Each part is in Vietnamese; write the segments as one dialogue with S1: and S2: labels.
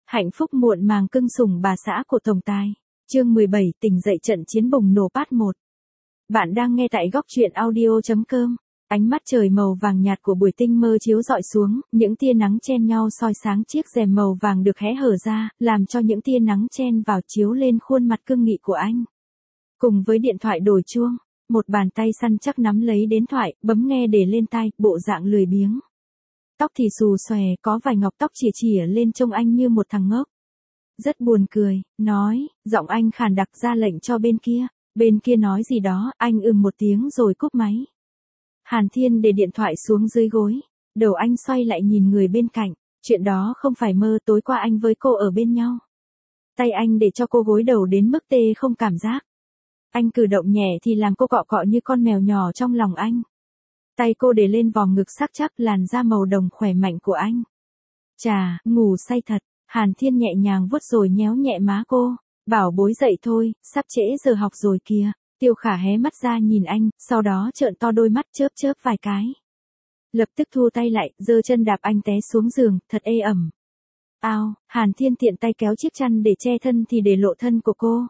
S1: Hạnh phúc muộn màng cưng sủng bà xã của tổng tài. Chương 17, tỉnh dậy trận chiến bùng nổ part 1. Bạn đang nghe tại góc truyện audio.com. Ánh mắt trời màu vàng nhạt của buổi tinh mơ chiếu rọi xuống, những tia nắng chen nhau soi sáng chiếc rèm màu vàng được hé hở ra, làm cho những tia nắng chen vào chiếu lên khuôn mặt cương nghị của anh. Cùng với điện thoại đổ chuông, một bàn tay săn chắc nắm lấy điện thoại, bấm nghe để lên tai, bộ dạng lười biếng. Tóc thì xù xòe, có vài ngọc tóc chìa lên trông anh như một thằng ngốc. Rất buồn cười, nói, giọng anh khàn đặc ra lệnh cho bên kia nói gì đó, anh một tiếng rồi cúp máy. Hàn Thiên để điện thoại xuống dưới gối, đầu anh xoay lại nhìn người bên cạnh, chuyện đó không phải mơ, tối qua anh với cô ở bên nhau. Tay anh để cho cô gối đầu đến mức tê không cảm giác. Anh cử động nhẹ thì làm cô cọ cọ như con mèo nhỏ trong lòng anh. Tay cô để lên vòng ngực sắc chắc làn da màu đồng khỏe mạnh của anh. Chà, ngủ say thật, Hàn Thiên nhẹ nhàng vuốt rồi nhéo nhẹ má cô, bảo bối dậy thôi, sắp trễ giờ học rồi kìa. Tiêu Khả hé mắt ra nhìn anh, sau đó trợn to đôi mắt chớp chớp vài cái. Lập tức thu tay lại, giơ chân đạp anh té xuống giường, thật ê ẩm. Ao, Hàn Thiên tiện tay kéo chiếc chăn để che thân thì để lộ thân của cô.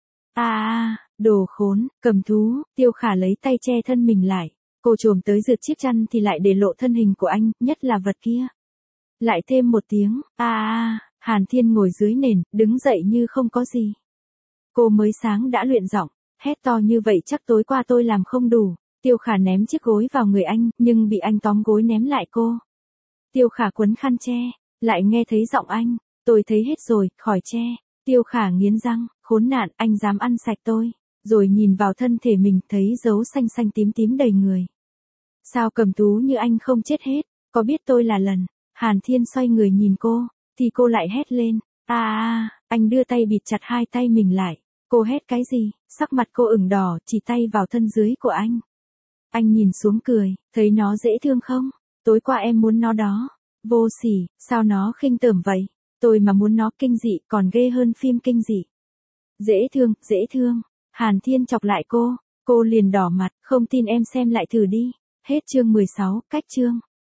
S1: Đồ khốn, cầm thú, Tiêu Khả lấy tay che thân mình lại. Cô chồm tới rượt chiếc chăn thì lại để lộ thân hình của anh, nhất là vật kia. Lại thêm một tiếng, Hàn Thiên ngồi dưới nền, đứng dậy như không có gì. Cô mới sáng đã luyện giọng, hét to như vậy chắc tối qua tôi làm không đủ. Tiêu Khả ném chiếc gối vào người anh, nhưng bị anh tóm gối ném lại cô. Tiêu Khả quấn khăn che, lại nghe thấy giọng anh, tôi thấy hết rồi, khỏi che. Tiêu Khả nghiến răng, khốn nạn, anh dám ăn sạch tôi. Rồi nhìn vào thân thể mình thấy dấu xanh xanh tím tím đầy người. Sao cầm tú như anh không chết hết, có biết tôi là lần. Hàn Thiên xoay người nhìn cô, thì cô lại hét lên, anh đưa tay bịt chặt hai tay mình lại. Cô hét cái gì, sắc mặt cô ửng đỏ, chỉ tay vào thân dưới của anh. Anh nhìn xuống cười, thấy nó dễ thương không? Tối qua em muốn nó đó. Vô sỉ, sao nó khinh tởm vậy? Tôi mà muốn nó kinh dị còn ghê hơn phim kinh dị. Dễ thương. Hàn Thiên chọc lại cô liền đỏ mặt, không tin em xem lại thử đi. Hết chương 16, cách chương.